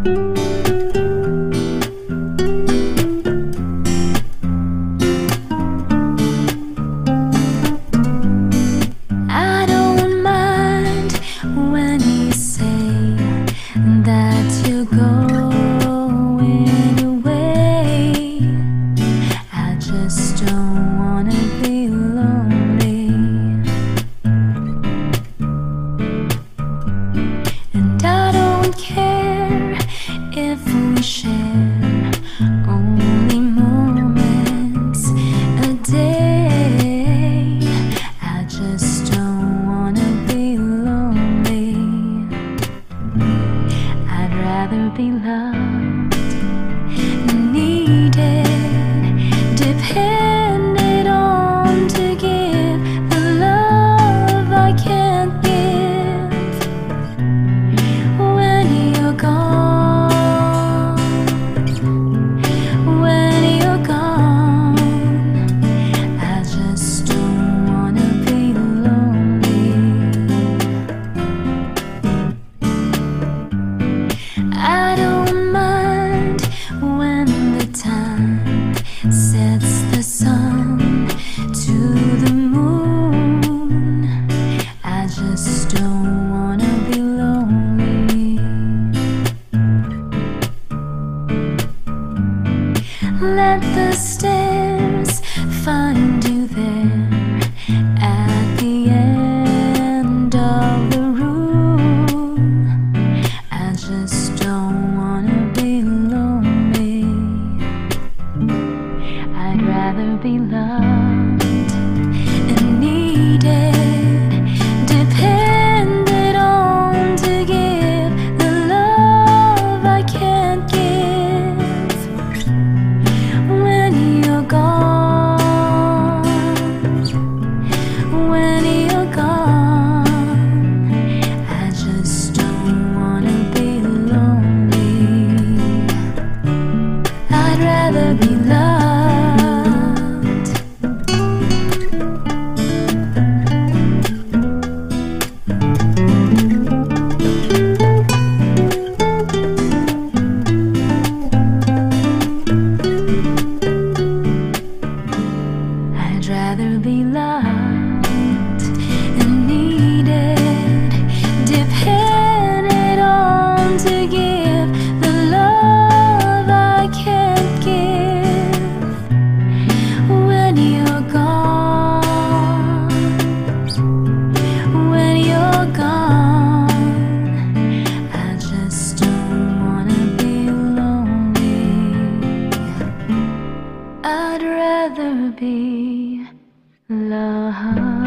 I don't mind when you say that you're going away. I just don't wanna be lonely, and I don't care if we share only moments a day. I just don't wanna be lonely. I'd rather be loved, needed, depended on to give the love I can't give. When you're gone, when you're gone, I just don't wanna be lonely. I don't mind when the time sets the sun to the moon. I just don't wanna be lonely. Let the stairs find you there at the end of the room. I just don't wanna be lonely. I'd rather be loved and needed, depended on to give the love I can't give. When you're gone, when you're gone, I just don't wanna be lonely. I'd rather be loved. I'd rather be loved and needed, depended on to give the love I can't give. When you're gone, when you're gone, I just don't wanna be lonely. I'd rather be loved.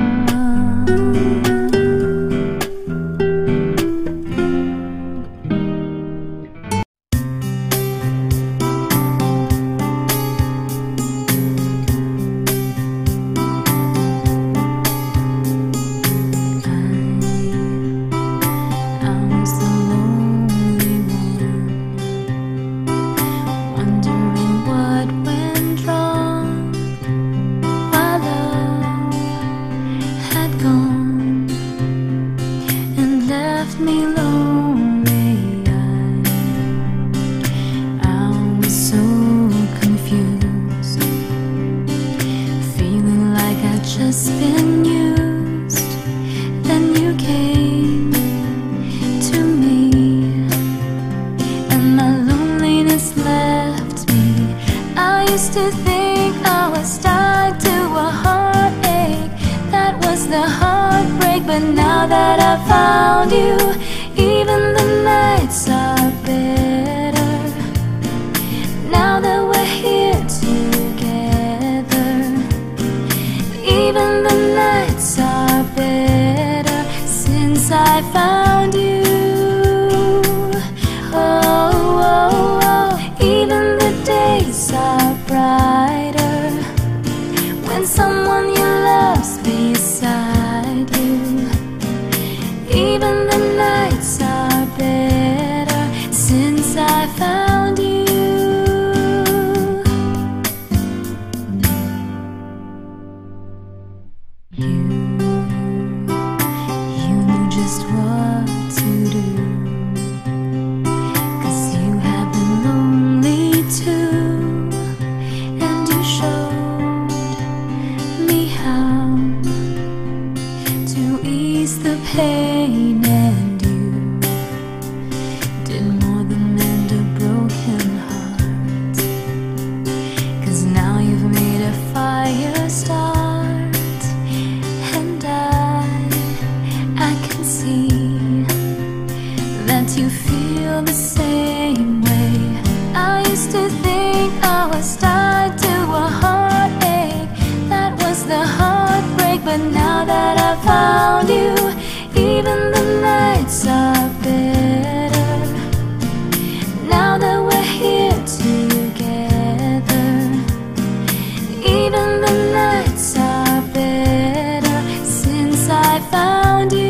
that you feel the same way. I used to think I was tied to a heartache. That was the heartbreak, but now that I found you, even the nights are better. Now that we're here together, even the nights are better since I found you.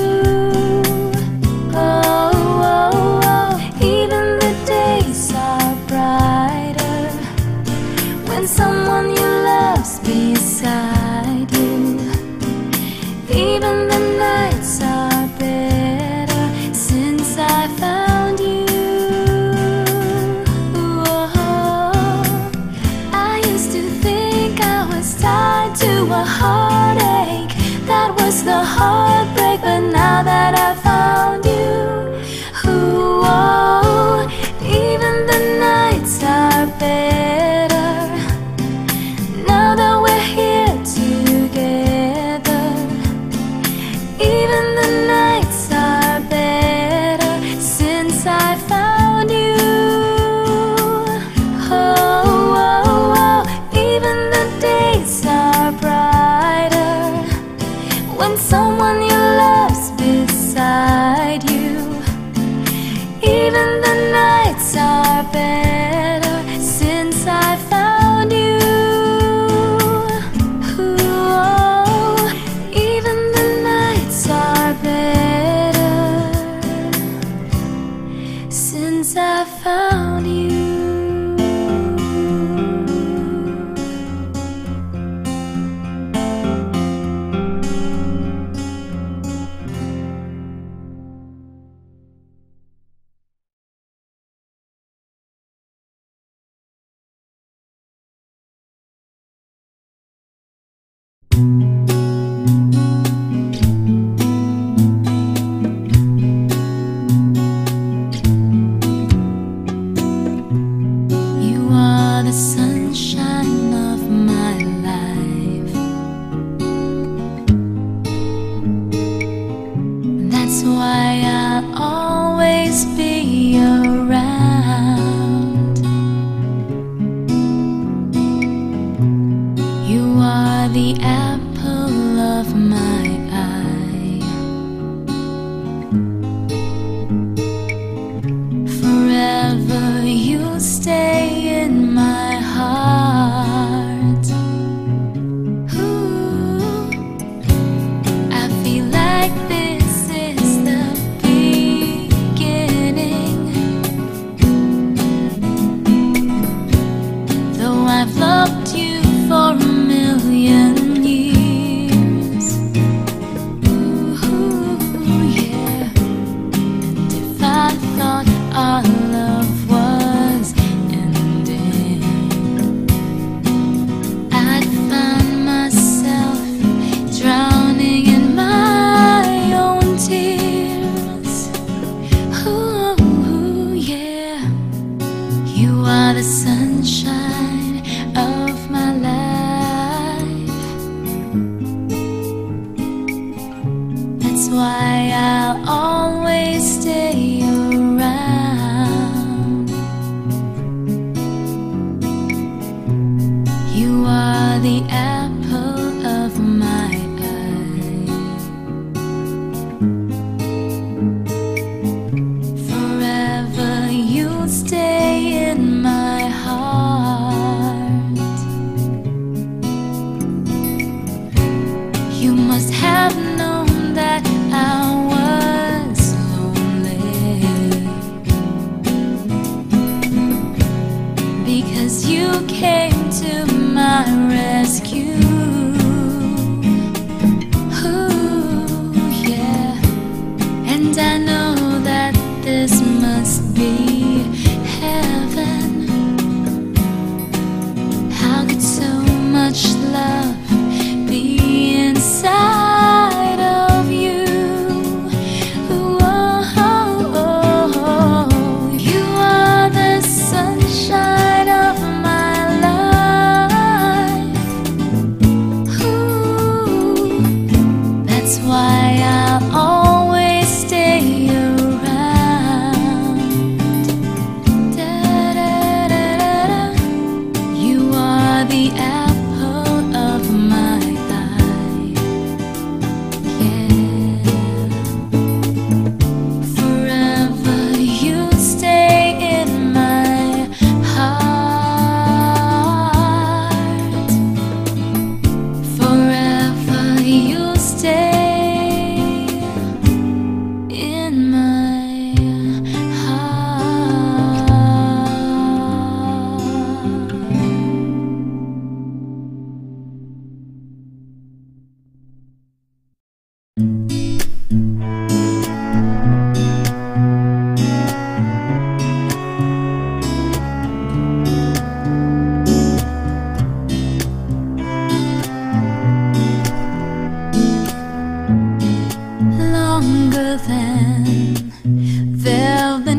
Someone you love's beside you, even the nights are better since I found you. I used to think I was tied to a heartache. That was the heartbreak, but now that I found you, even the nights are better. Someone you love's beside you, even the nights are better since I found you. Even the nights are better since I found you. You are the sunshine of my life. That's why I'll always be around. You are the apple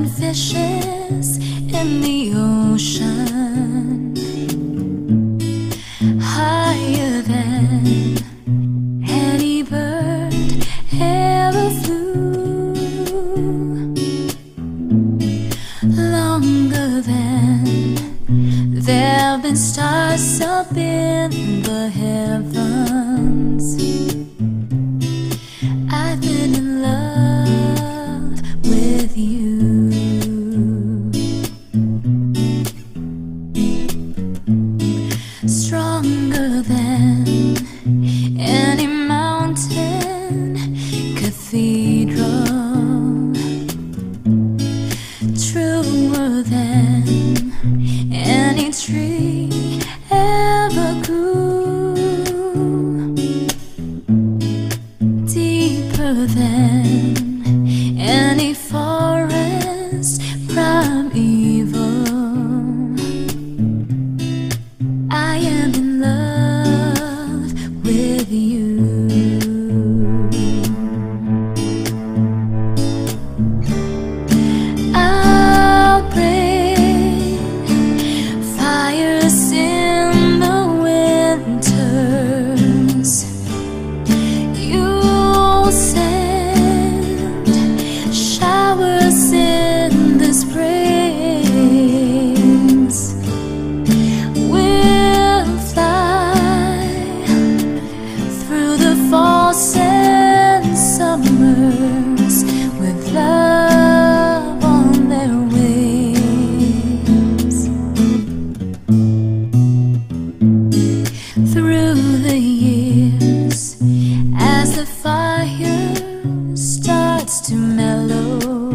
fishes in the ocean, higher than any bird ever flew, longer than there've been stars up in the heavens. I've been in love with you. Stronger than any mountain cathedral, truer than any tree ever grew, deeper than any forest primeval. I am in love with you. I'll bring fires in the winters. You'll send showers in the springs. We'll fly through the falls and summers with love on their wings. Through the years, as the fire starts to mellow,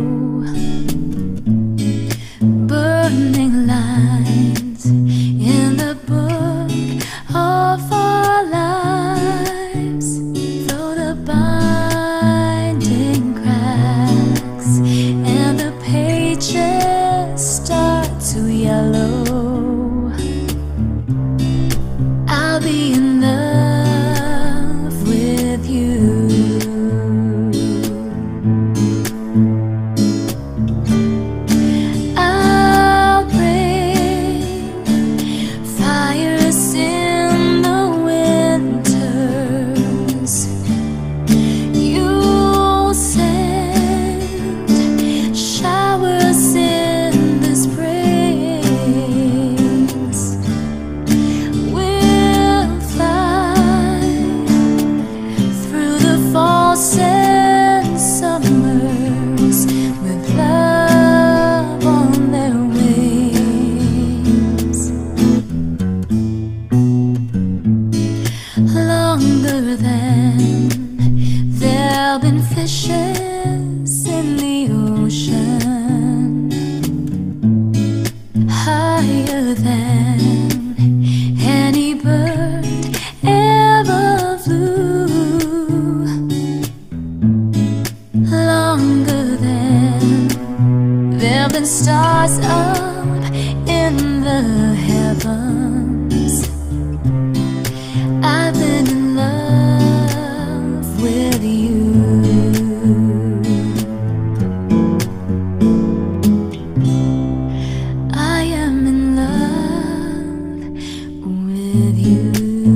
burning lines in the book of our lives, though the binding cracks and the pages start to yellow, I'll be in love with you. I'll bring fires in the winters. You'll send showers in the springs. We'll fly through the falls and summers with love on their wings. Longer than there've been fishes in the ocean, higher than any bird ever flew, longer than there've been stars up in the heavens. I've been in love with you. I am in love with you.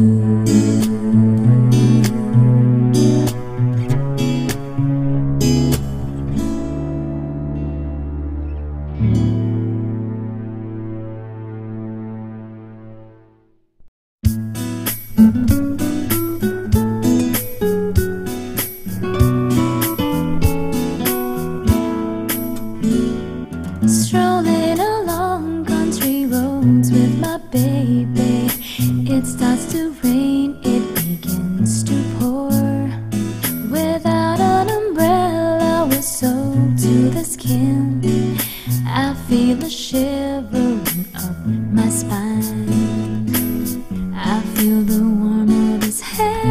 Strolling along country roads with my baby. It starts to rain, it begins to pour. Without an umbrella, we're soaked to the skin. I feel a shivering up my spine. I feel the warmth of his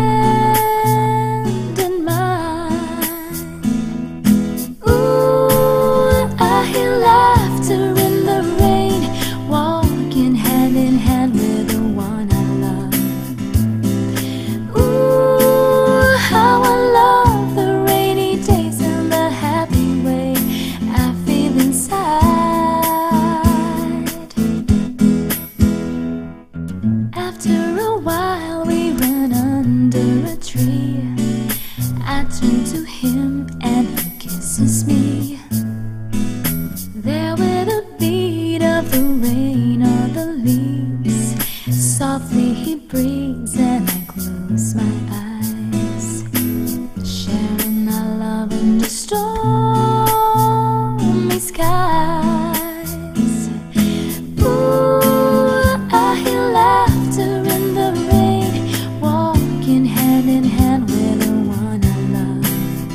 hand in mine. Ooh, I hear laughter in the rain, walking hand in hand with the one I love. Ooh, how I love the rainy days and the happy way I feel inside. there with the beat of the rain on the leaves. Softly he breathes and I close my eyes, sharing our love under stormy skies. Ooh, I hear laughter in the rain, walking hand in hand with the one I love.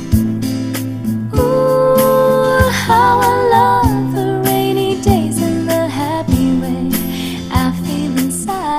Ooh, how I love the rainy days and the happy way I feel inside.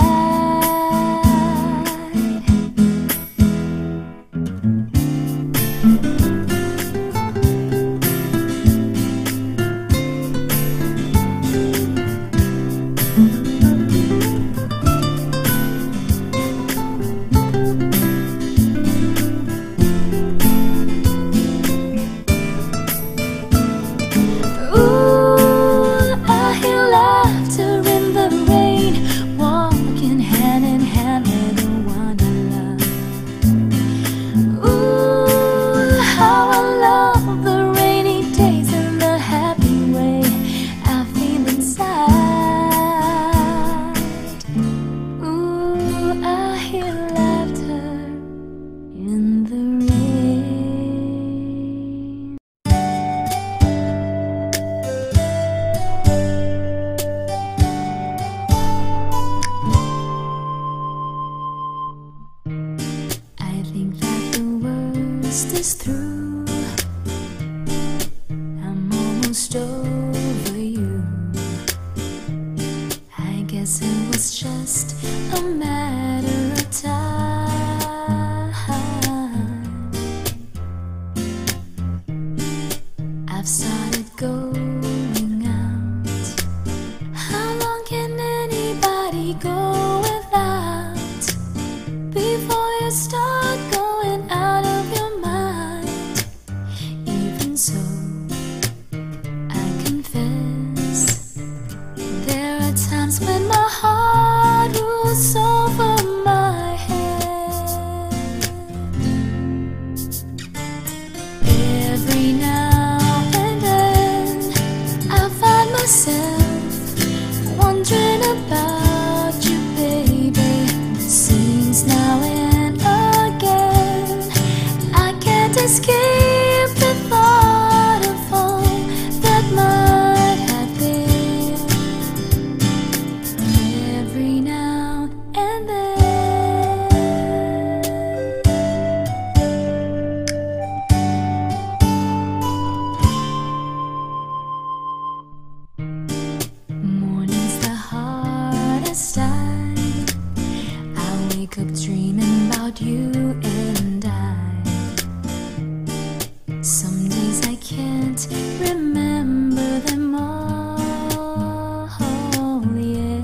Is through. I'm almost over you. I guess it was just a matter of time. I've started going out. How long can anybody go without before you start going out of your mind? So I confess, there are times when my heart rules over my head. Every now and then I find myself wondering about you, baby. Seems now and again I can't escape the thought of all that might have been. Every now and then. Morning's the hardest time. I wake up dreaming about you and I. Some days I can't remember them all, yeah.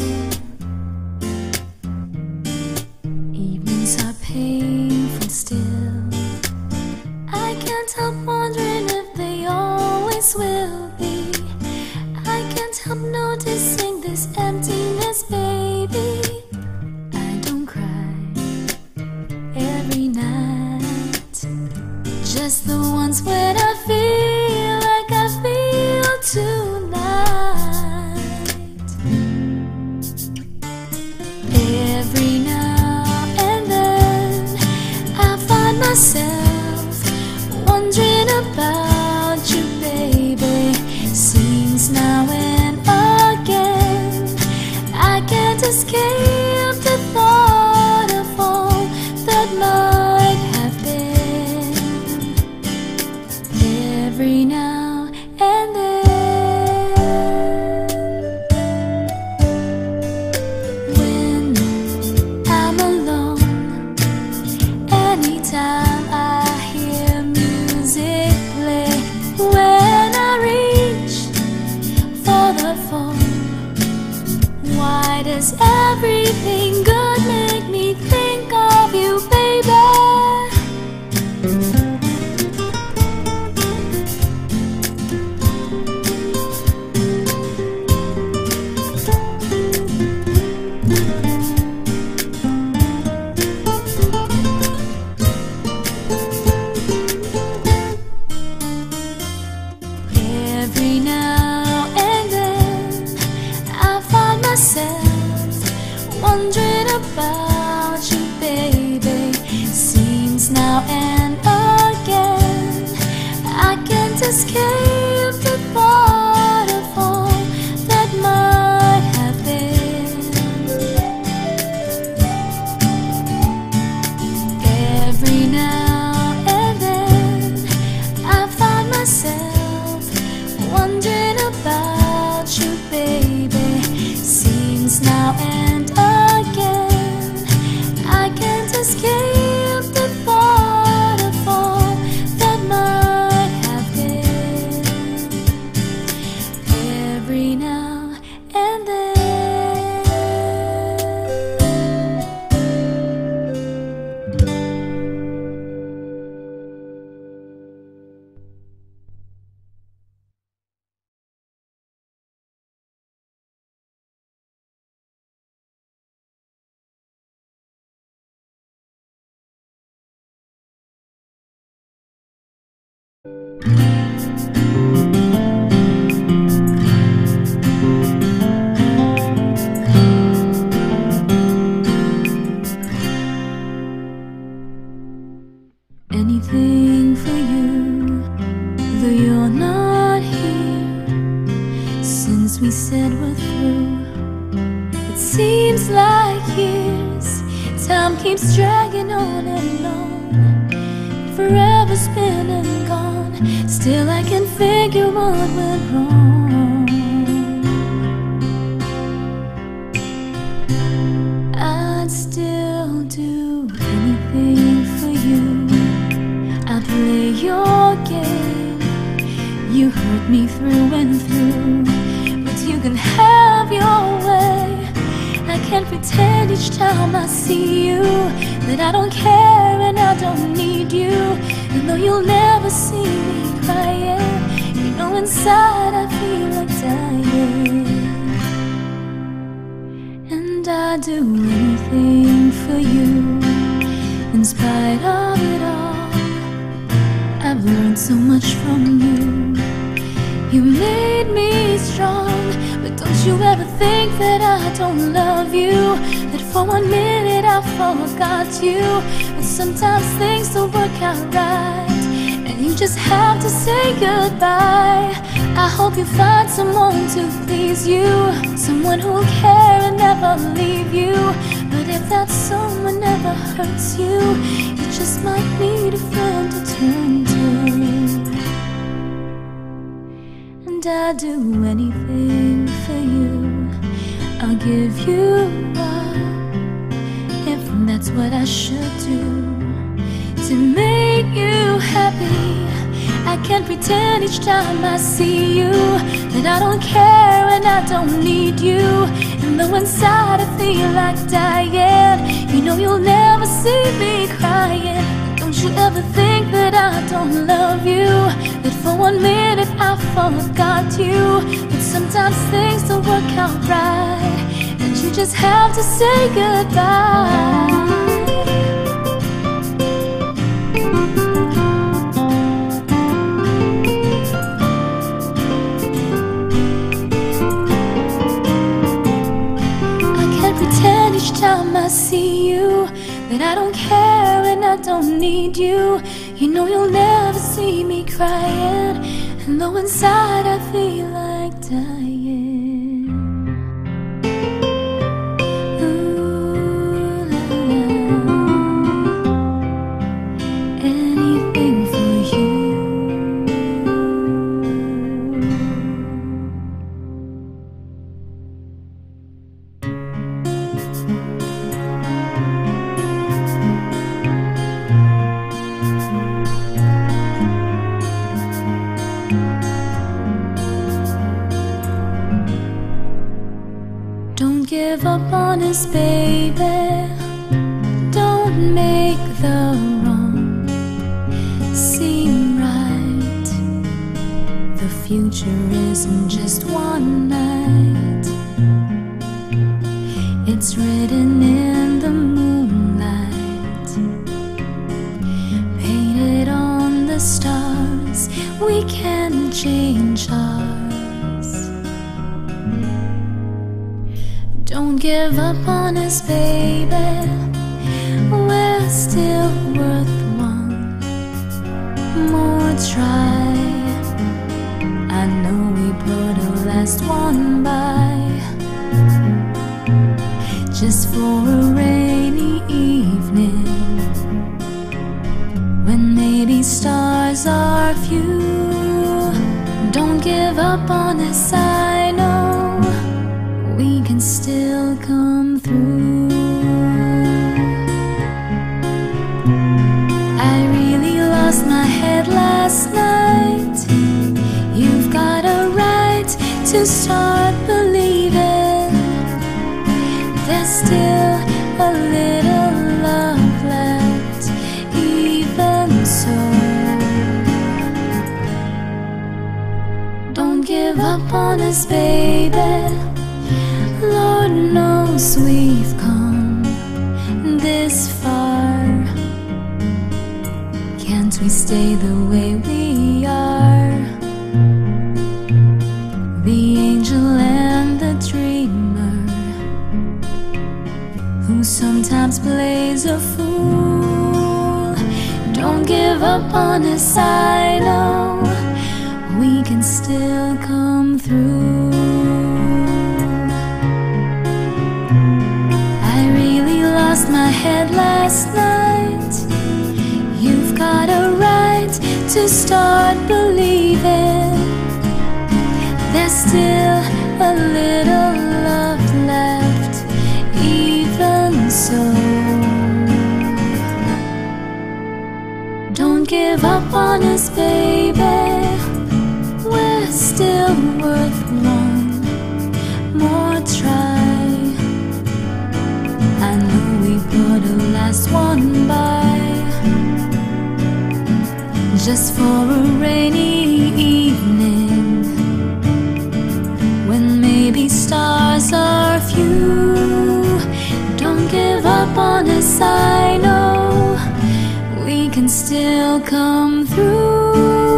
Evenings are painful still. I can't help wondering if they always will be. I can't help noticing this emptiness, baby. I don't cry every night, just the ones when I feel like I feel tonight. Every now and then I find myself wondering about you, baby. Seems now and again I can't escape the thought of all that might have been. Every now and then, when I'm alone, anytime I hear music play, when I reach for the phone, why does everything about you, baby. Seems now and again I can't escape the thought of all that might have been. Every now and then anything for you, though you're not here. Since we said we're through, it seems like years. Time keeps dragging on and on, forever's been and gone. Still I can figure what went wrong. I'd still do anything for you. I'd play your game. You hurt me through and through, but you can have your way. I can't pretend each time I see you that I don't care and I don't need you. You know you'll never see me crying. You know inside I feel like dying. And I'd do anything for you. In spite of it all, I've learned so much from you. You made me strong, but don't you ever think that I don't love you. That for 1 minute I forgot you. But sometimes things don't work out right, and you just have to say goodbye. I hope you find someone to please you, someone who'll care and never leave you. But if that someone never hurts you, you just might need a friend to turn to. And I'd do anything for you. I'll give you up, if that's what I should do, to make you happy. I can't pretend each time I see you that I don't care and I don't need you. And though inside I feel like dying, you know you'll never see me crying. Don't you ever think that I don't love you, that for 1 minute I forgot you. But sometimes things don't work out right, and you just have to say goodbye. Each time I see you that I don't care and I don't need you. You know you'll never see me crying, and though inside I feel like dying. Ooh, la, la. Anything for you. Don't give up on us, baby. Don't make the wrong seem right. The future isn't just one night. It's written in the moonlight, painted on the stars. We can change ours. Don't give up on us, baby. We're still worth one more try. I know we put a last one by, just for a rainy evening when maybe stars are few. Don't give up on us, I know we can still come through. I really lost my head last night. You've got a right to start believing there's still a little love left, even so. Don't give up on us, baby. Lord knows we've come this far. Can't we stay the way we are? The angel and the dreamer, who sometimes plays a fool. Don't give up on us, I know we can still come through. I really lost my head last night. You've got a right to start believing there's still a little love left, even so. Don't give up on us, baby. We're still worth one more try. I know we put a last one by, just for a rainy evening, when maybe stars are few. Don't give up on us, I know we can still come through.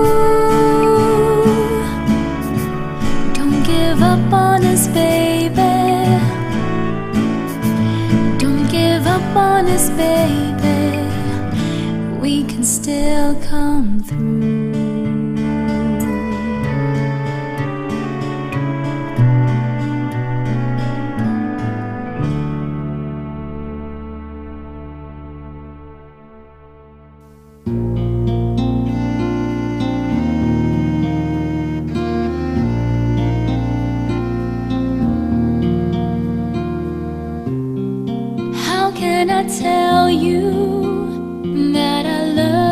Don't give up on us, baby. Don't give up on us, baby. We can still come through. How can I tell you that I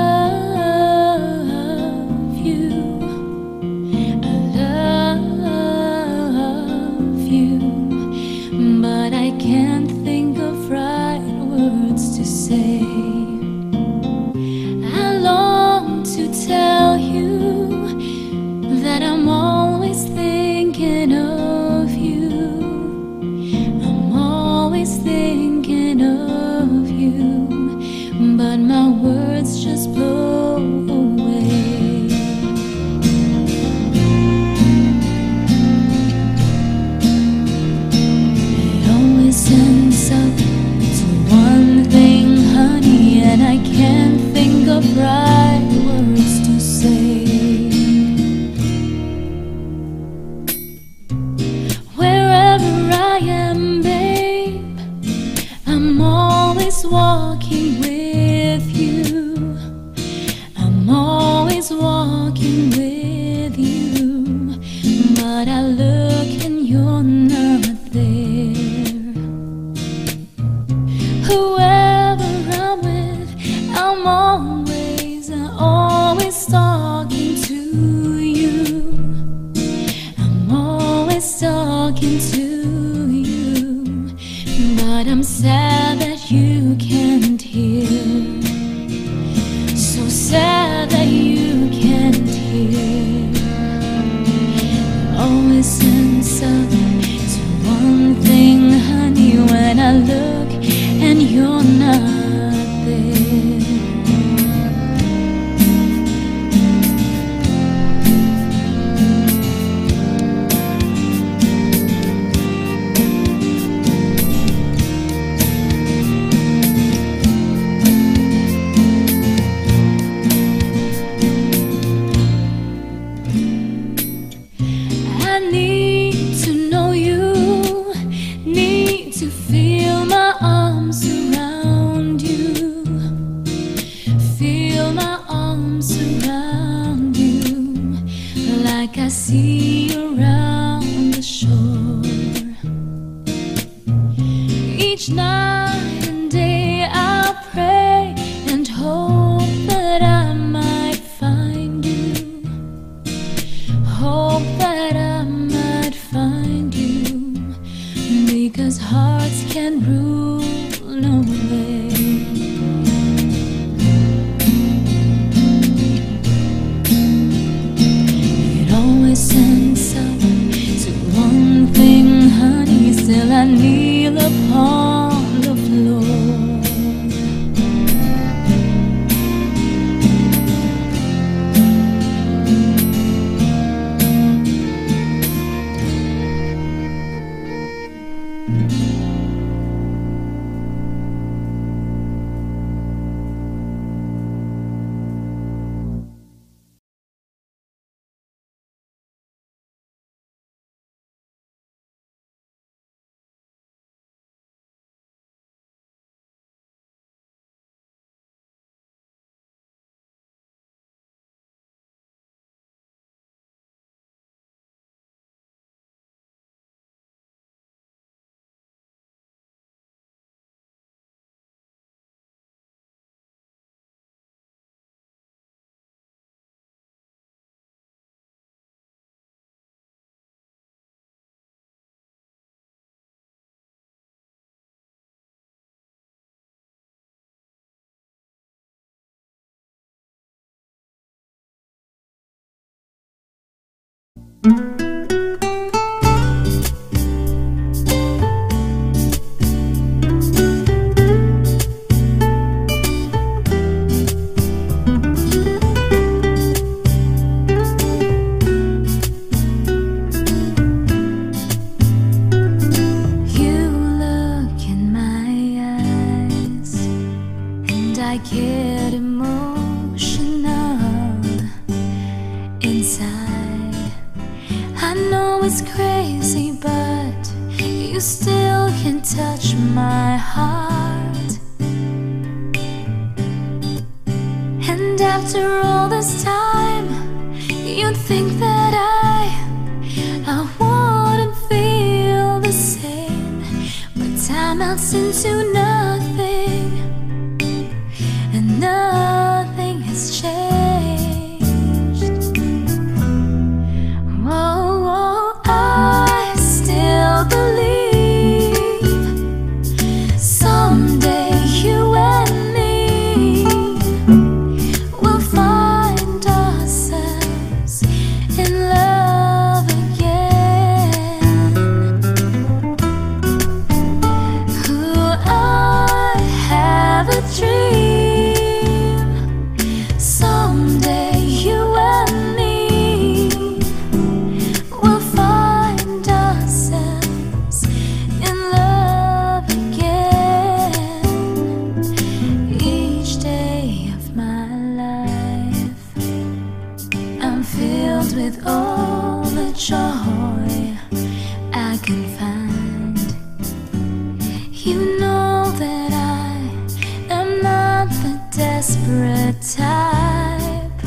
love you? I love you, but I can't think of right words to say. I long to tell you that I'm always thinking of you. I'm always thinking of you, but my words just blow away. It always ends up to one thing, honey, and I can't think of right words to say. Wherever I am, babe, I'm always walking with you. I'm always walking with you, but I look and you're not there. Whoever I'm with, I'm always talking to you. I'm always talking to you, but I'm sad that you can't hear. So sad that you can't hear. Always ends up to one thing, honey, when I look and you're not there. I need to know you, need to feel my arms around you. hearts can rule no way. It always ends up to one thing, honey. Still I kneel upon the floor. I get emotional inside. I know it's crazy, but you still can touch my heart. And after all this time, you'd think that I wouldn't feel the same. But time melts into nothing, and nothing has changed. Oh, I still believe someday you and me will find ourselves in love again. Ooh, I have a dream. Someday you and me will find ourselves in love again. Each day of my life, I'm filled with all the joy I can find. You know that I am not the desperate type.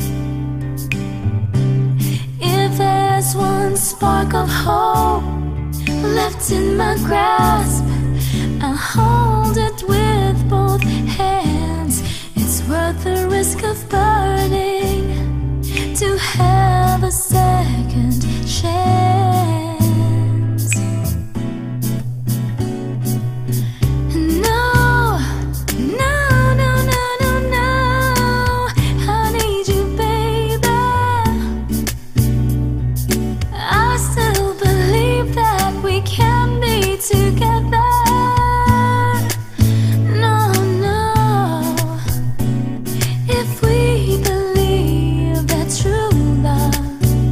If there's one spark of hope left in my grasp, I'll hold it with both hands. It's worth the risk of burning to have a second chance. No, no, no, no, no, no, I need you, baby. I still believe that we can be together. No, no, if we believe that true love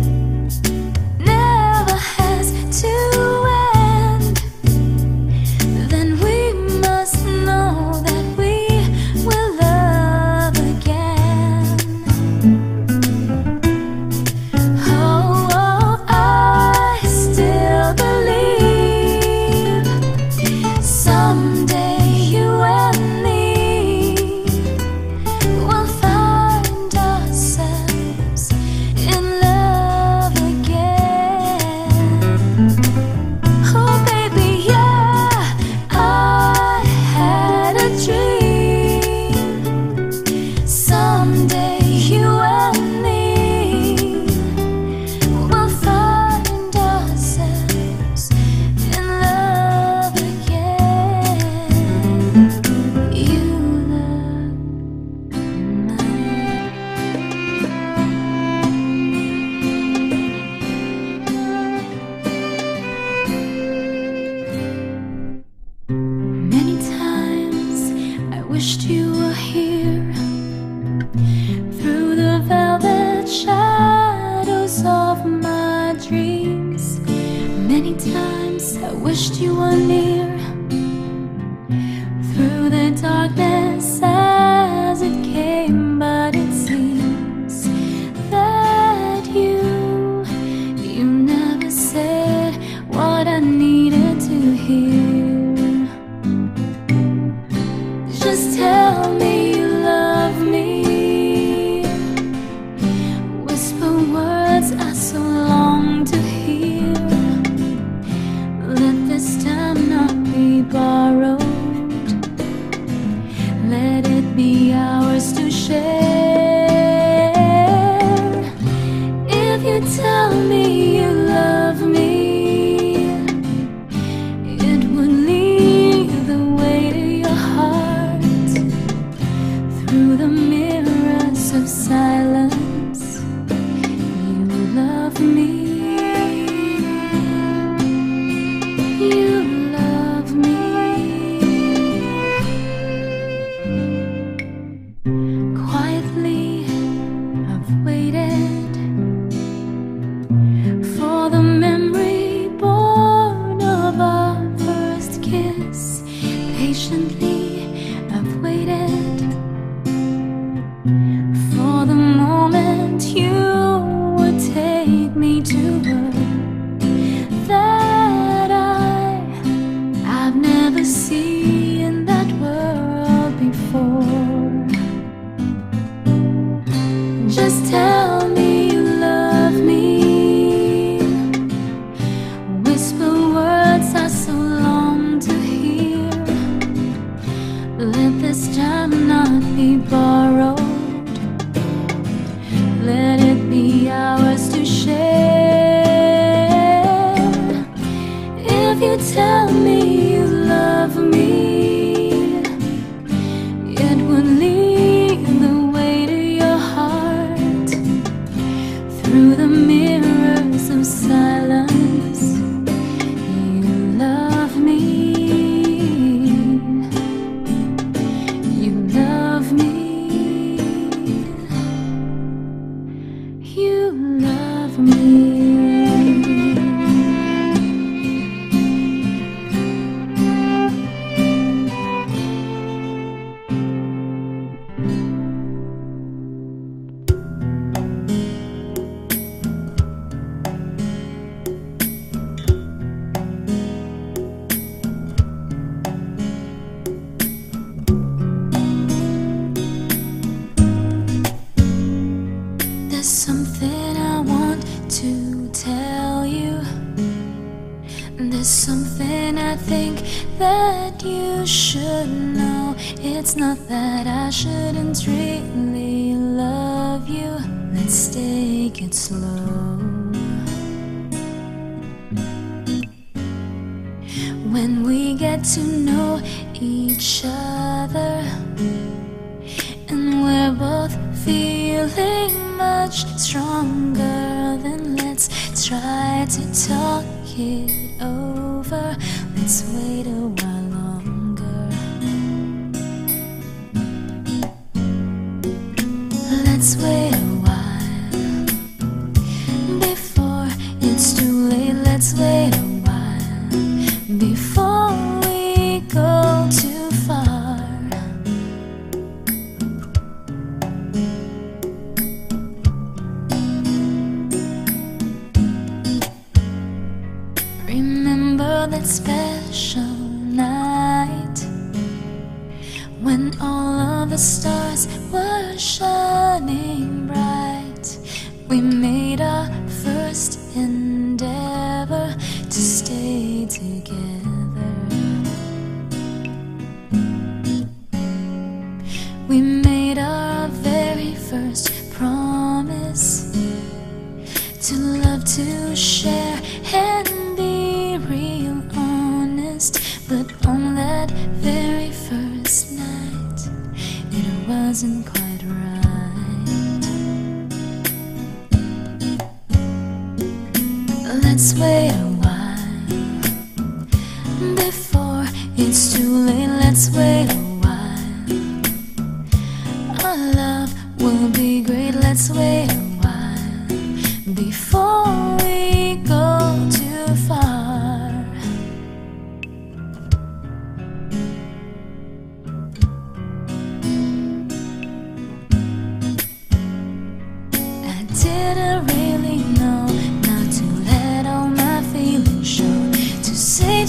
Sometimes I wished you were near, through the darkness as it came, but it seems that you never said what I needed to hear. Just tell me you love me, whisper words I so long to hear. Let this time not be borrowed, let it be ours to share. If you tell me you love me, it would lead the way to your heart, through the mirrors of silence. You love me, you love me. Quietly I've waited for the memory born of our first kiss. Patiently I've waited for the moment you would take me to work that I've never seen that world before. Just tell me you love me, whisper words I so long to hear. Let this time not be borrowed, let it be ours to share. If you tell me you love me, it would lead the way to your heart, through the mirrors of silence. You love me, you love me, you love me. There's something I want to tell you. There's something I think that you should know. It's not that I shouldn't really love you. Let's take it slow. When we get to know each other, and we're both feeling much stronger, then let's try to talk it over. Let's wait a while longer. Let's wait a while before it's too late. Let's wait a while before we go too far. Remember that special night when all of the stars were shining bright. We made our first endeavor to stay together. We made our very first promise to love, to share, and be real honest. But on that very first night, it wasn't quite right. Let's wait a while before it's too late. Let's wait a while. Our love will be great. Let's wait a while before we go too far.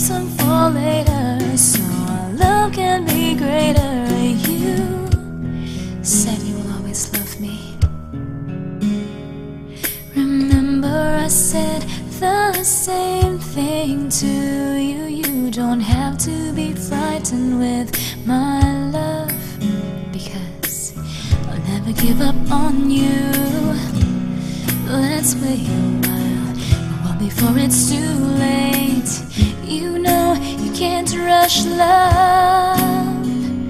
some for later, so our love can be greater. You said you will always love me. Remember I said the same thing to you. You don't have to be frightened with my love, because I'll never give up on you. Let's wait a while before it's too late. You know you can't rush love,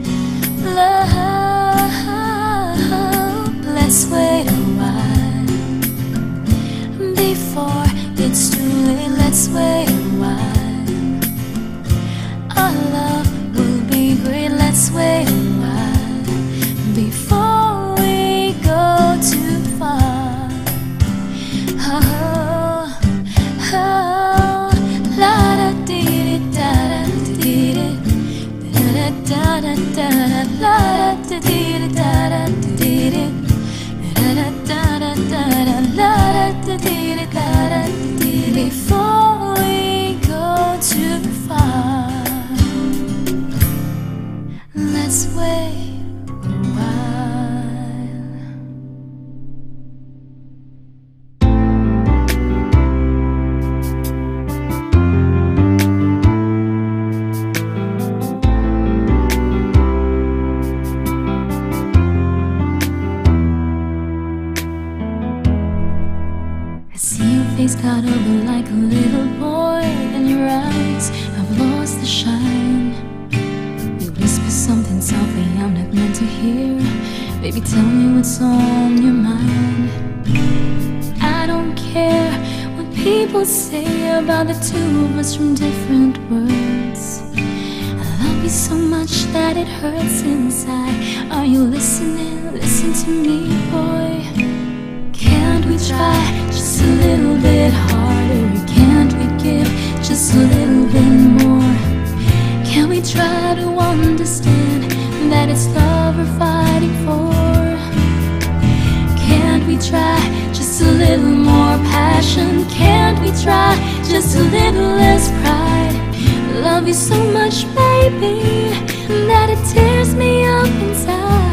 love. Let's wait a while before it's too late. Let's wait a while. Our love will be great. Let's wait a while before we go too far. Oh, oh, la da dee da da dee da da da da la da dee da da dee da da da da la da dee da da dee. Before we go too far, let's wait a while. I see your face caught over like a little boy, and your eyes have lost the shine. You whisper something softly I'm not meant to hear. Baby, tell me what's on your mind. I don't care what people say about the two of us from different worlds. I love you so much that it hurts inside. Are you listening? Listen to me, boy. Can't we try just a little bit harder? Can't we give just a little bit more? Can we try to understand that it's love we're fighting for? Can't we try just a little more passion? Can't we try just a little less pride? I love you so much, baby, that it tears me up inside.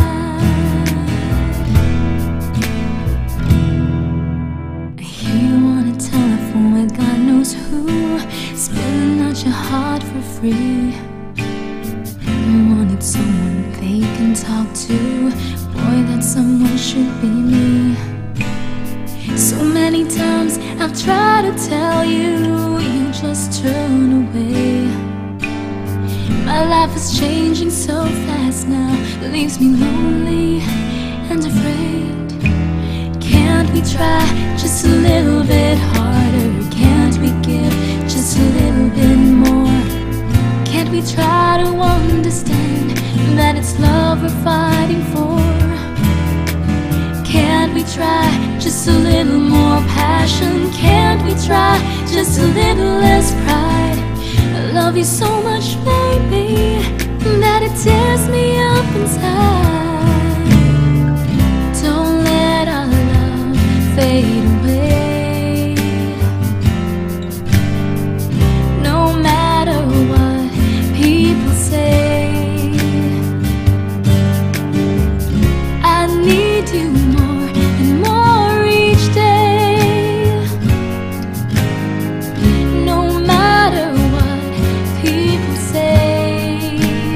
God knows who, spilling out your heart for free. Everyone needs someone they can talk to. Boy, that someone should be me. So many times I've tried to tell you, you just turn away. My life is changing so fast now, it leaves me lonely and afraid. Can't we try just a little bit harder? Can't we give just a little bit more? Can't we try to understand that it's love we're fighting for? Can't we try just a little more passion? Can't we try just a little less pride? I love you so much, baby, that it tears me up inside. Don't let our love fade away. No matter what people say, I need you more and more each day. No matter what people say,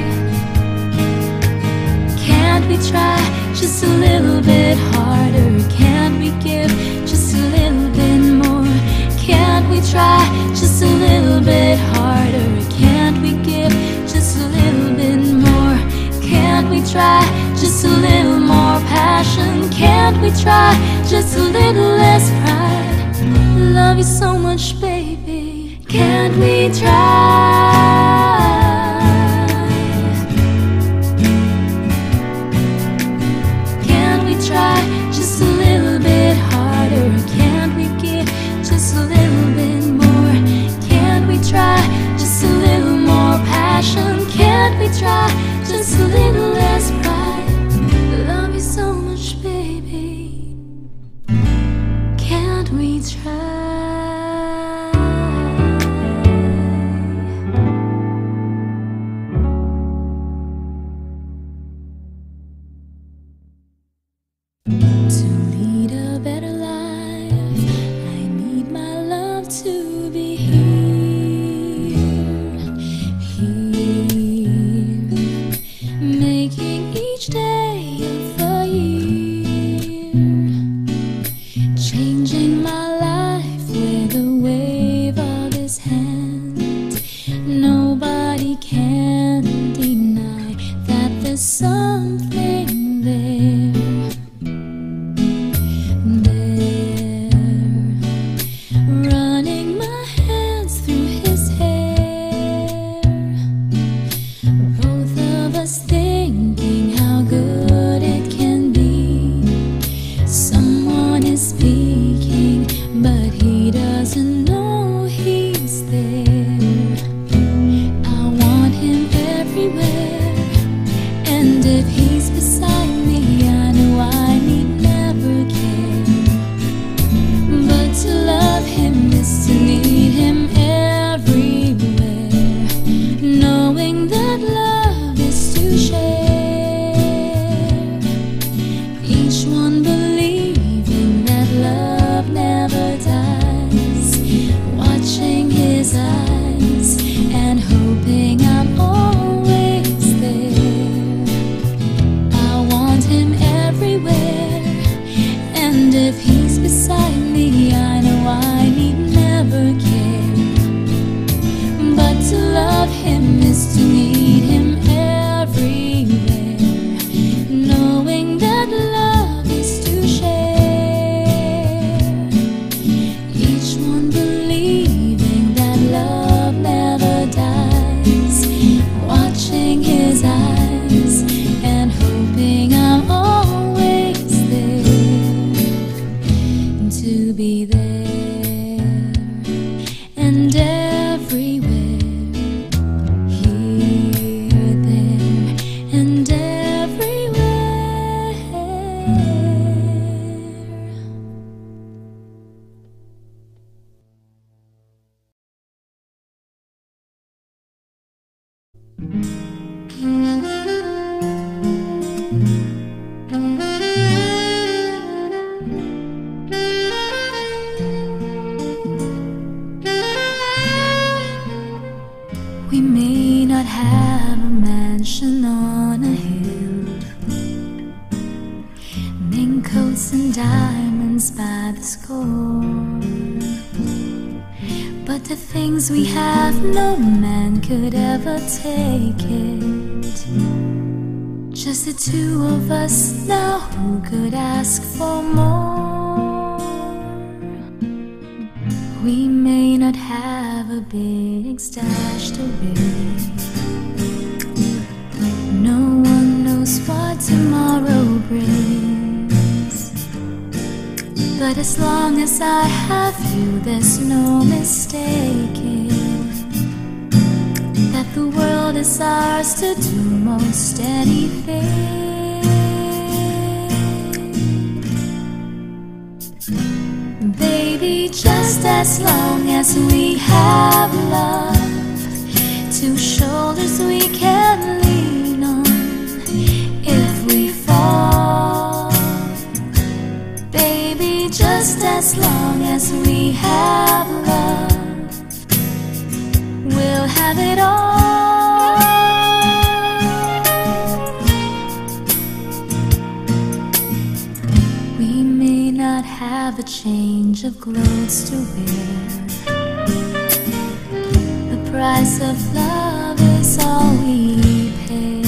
can't we try just a little bit harder? Can't we give just a little bit more? Can't we try just a little bit harder? Can't we give just a little bit more? Can't we try just a little more passion? Can't we try just a little less pride? Love you so much, baby. Can't we try? Can't we try just a little bit harder? Can't we give just a little bit more? Can't we try just a little more passion? Can't we try just a little less pride? Love you so much, baby. Can't we try? Nobody can deny that there's something there, running my hands through his hair, both of us thinking how good it can be. Someone is speaking, but he doesn't know he's there. And if he's beside me, I know I need never care. But to love him is to need him everywhere, knowing that love is to share. Each one believing that love never dies, watching his eyes and hoping I'm always there. I want him everywhere, and if he's beside me, I know I need never care. But to love him is to need him everywhere, knowing that love is to share. Each one believing that love never dies, watching his eyes and hoping I'm always there, to be there and everywhere, here, there, and everywhere. We may not have a mansion on a hill, mink coats and diamonds by the score, but the things we have, no man could ever take it. Just the two of us now, who could ask for more? We may not have a big stashed away, no one knows what tomorrow brings, but as long as I have you, there's no mistaking that the world is ours to do most anything. Baby, just as long as we have love, two shoulders we can lean on if we fall. Baby, just as long as we have love, we'll have it all. We may not have a change of clothes to wear, the price of love is all we pay.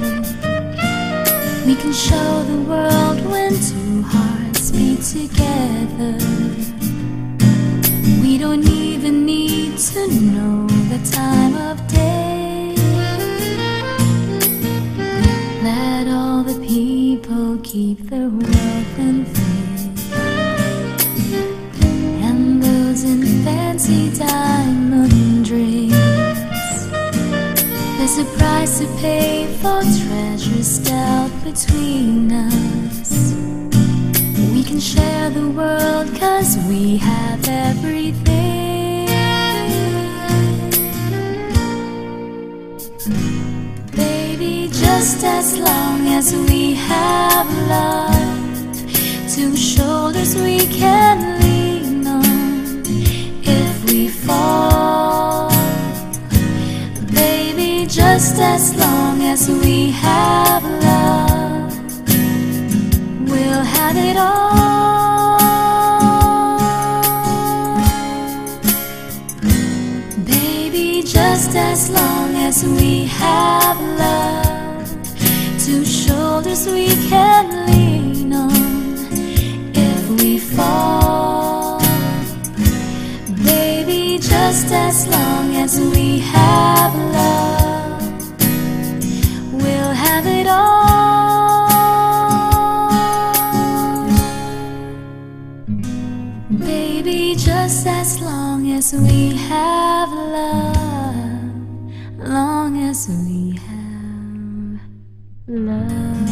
We can show the world when two hearts beat together. We don't even need to know the time of day. Let all the people keep their wealth and faith, and those in fancy diamond rings. There's a price to pay for treasures dealt between us. We can share the world 'cause we have everything. Baby, just as long as we have love, two shoulders we can lean on if we fall. Baby, just as long as we have love, we'll have it all. Baby, just as long as we have love. Two shoulders we can lean on if we fall. Baby, just as long as we have love, we'll have it all. Baby, just as long as we have love, long as we have love.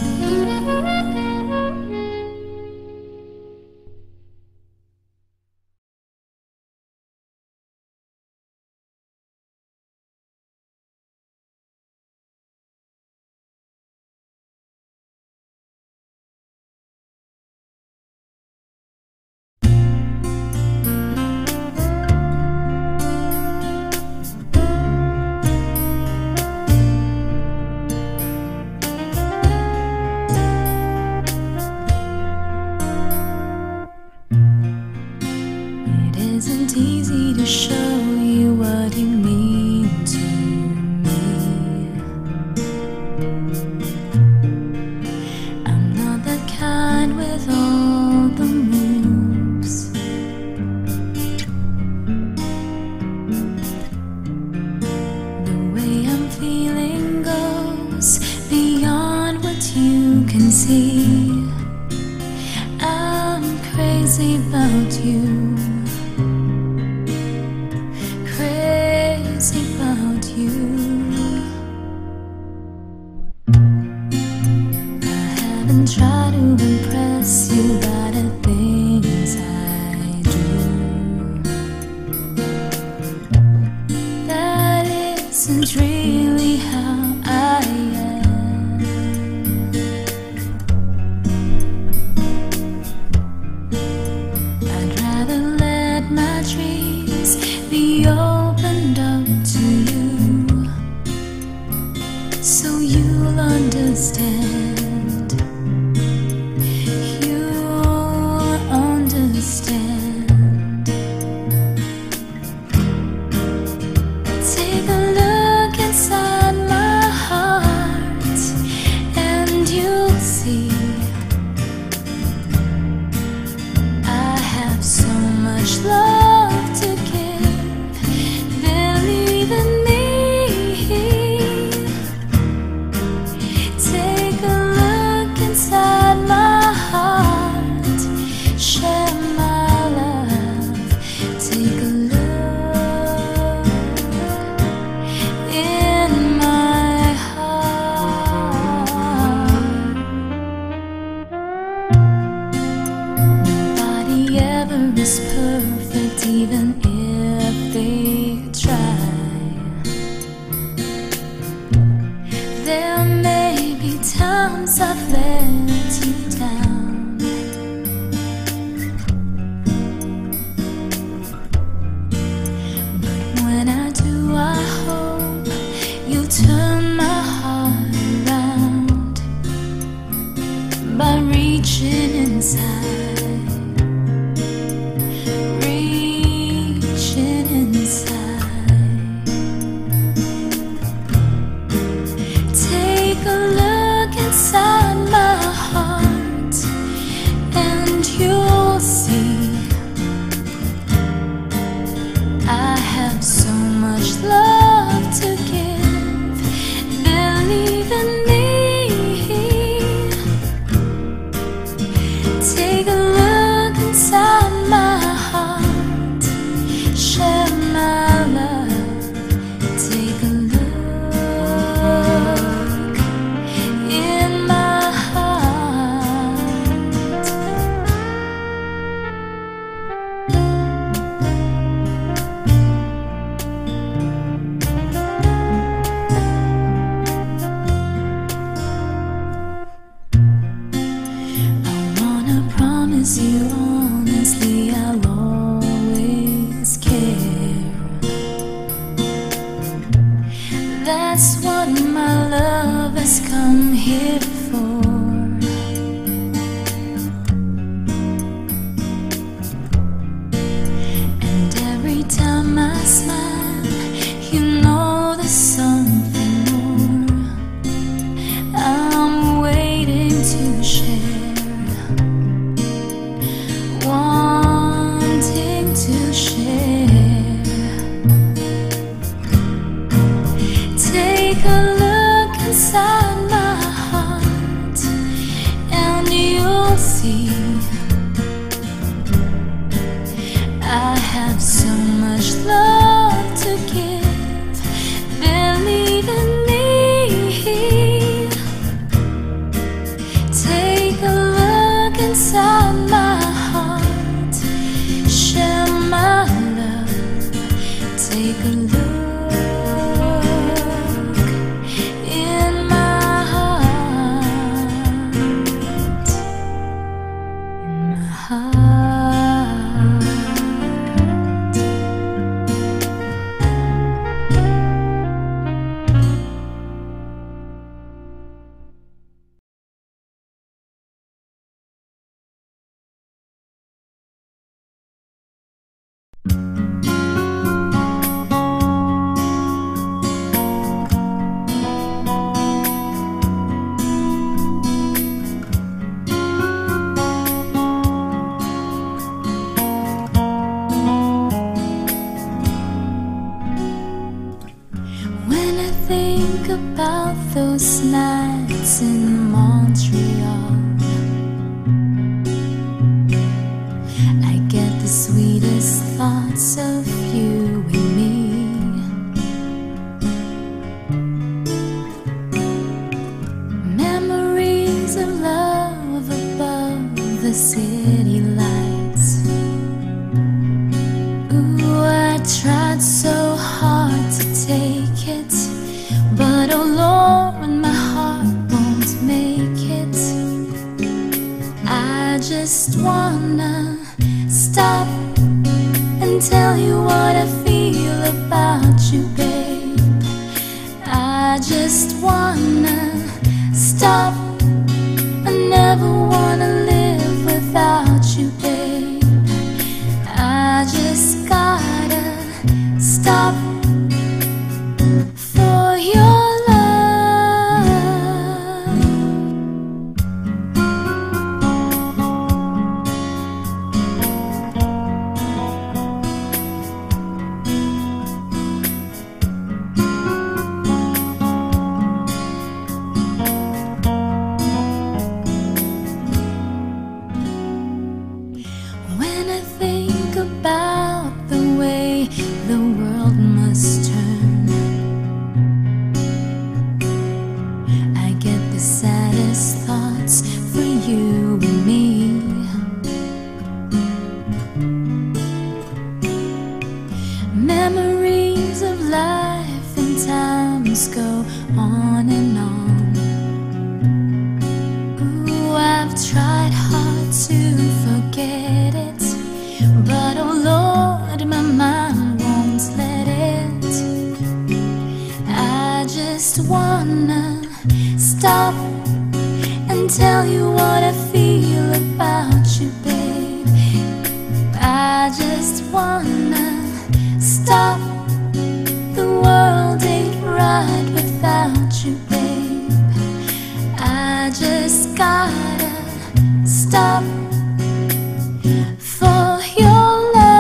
It isn't easy to show you what you mean to me. I'm not that kind with all the moves. The way I'm feeling goes beyond what you can see. I'm crazy about you, crazy about you. I haven't tried to impress you by the things I do. That isn't really how I am. I'd rather let my dreams be opened up to you, so you'll understand. You'll understand. Take a look inside my heart and you'll see I have so much love to give. Believe in me. Take a look inside my heart. Share my love. Take a look in my heart. Nobody ever is perfect, even if they try. There may be times I've let you down, but when I do, I hope you'll turn my heart around by reaching inside, reaching inside. Take a look inside my heart and you'll see I have so much love to give. Believe in me. Take a look inside my heart. Share my love. Take a look in my heart. I wanna promise you honestly I'll always care. That's what my love has come here for. And every time I smile, you know Take a look inside my heart and you'll see I have so much love to give. Believe in me. Take a look inside my heart. Share my love. Take a look in my heart. In my heart. When I think about those nights in Montreal, I get the sweetest thoughts of you and me. Memories of love above the city lights. Ooh, I tried so hard to take it, but oh Lord, my heart won't make it. I just wanna stop and tell you what I feel about you, babe. I just wanna stop. I never wanna live without you, babe. I just gotta stop for your love. When I think about the way the world must turn, I get the saddest thoughts for you and me. Memories of life and times go on and on. Ooh, I've tried hard to forget it, but oh Lord, my mind won't let it. I just wanna stop and tell you what I feel about you, babe. I just wanna stop. The world ain't right without you, babe. I just gotta stop for your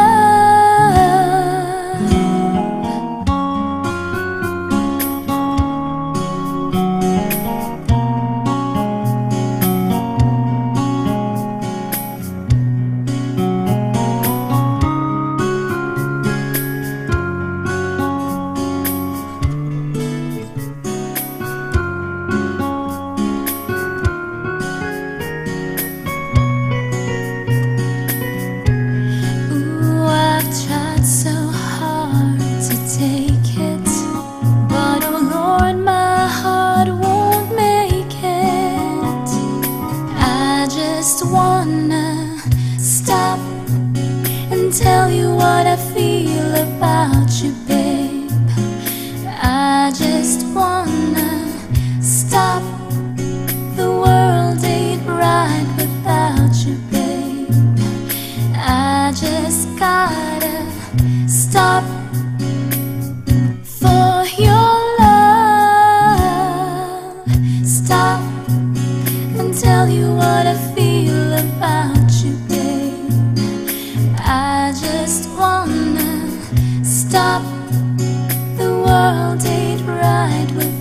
tell you what I feel about you, babe. I just wanna stop. The world ain't right without you, babe. I just gotta stop for your love. Stop and tell you what I feel about you, babe. I just wanna stop. The world ain't right with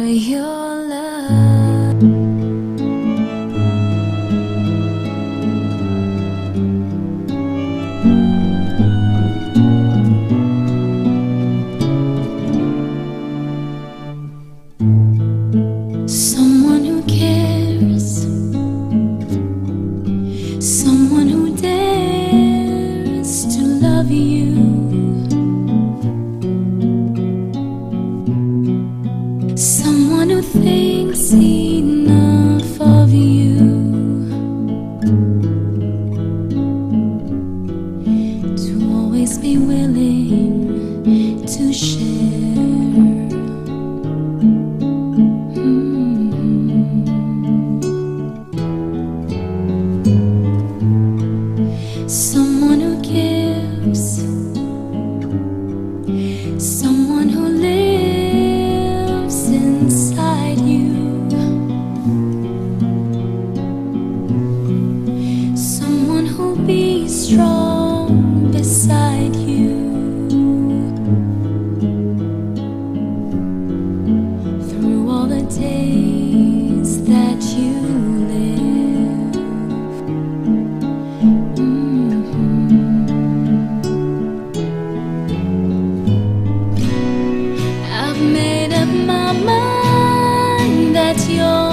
your love. Someone who cares, someone who dares to love you, someone who thinks enough of you to always be willing to share. Someone who gives, someone who lives inside you, someone who'll be strong beside you through all the days that you live. I've made up my mind that you're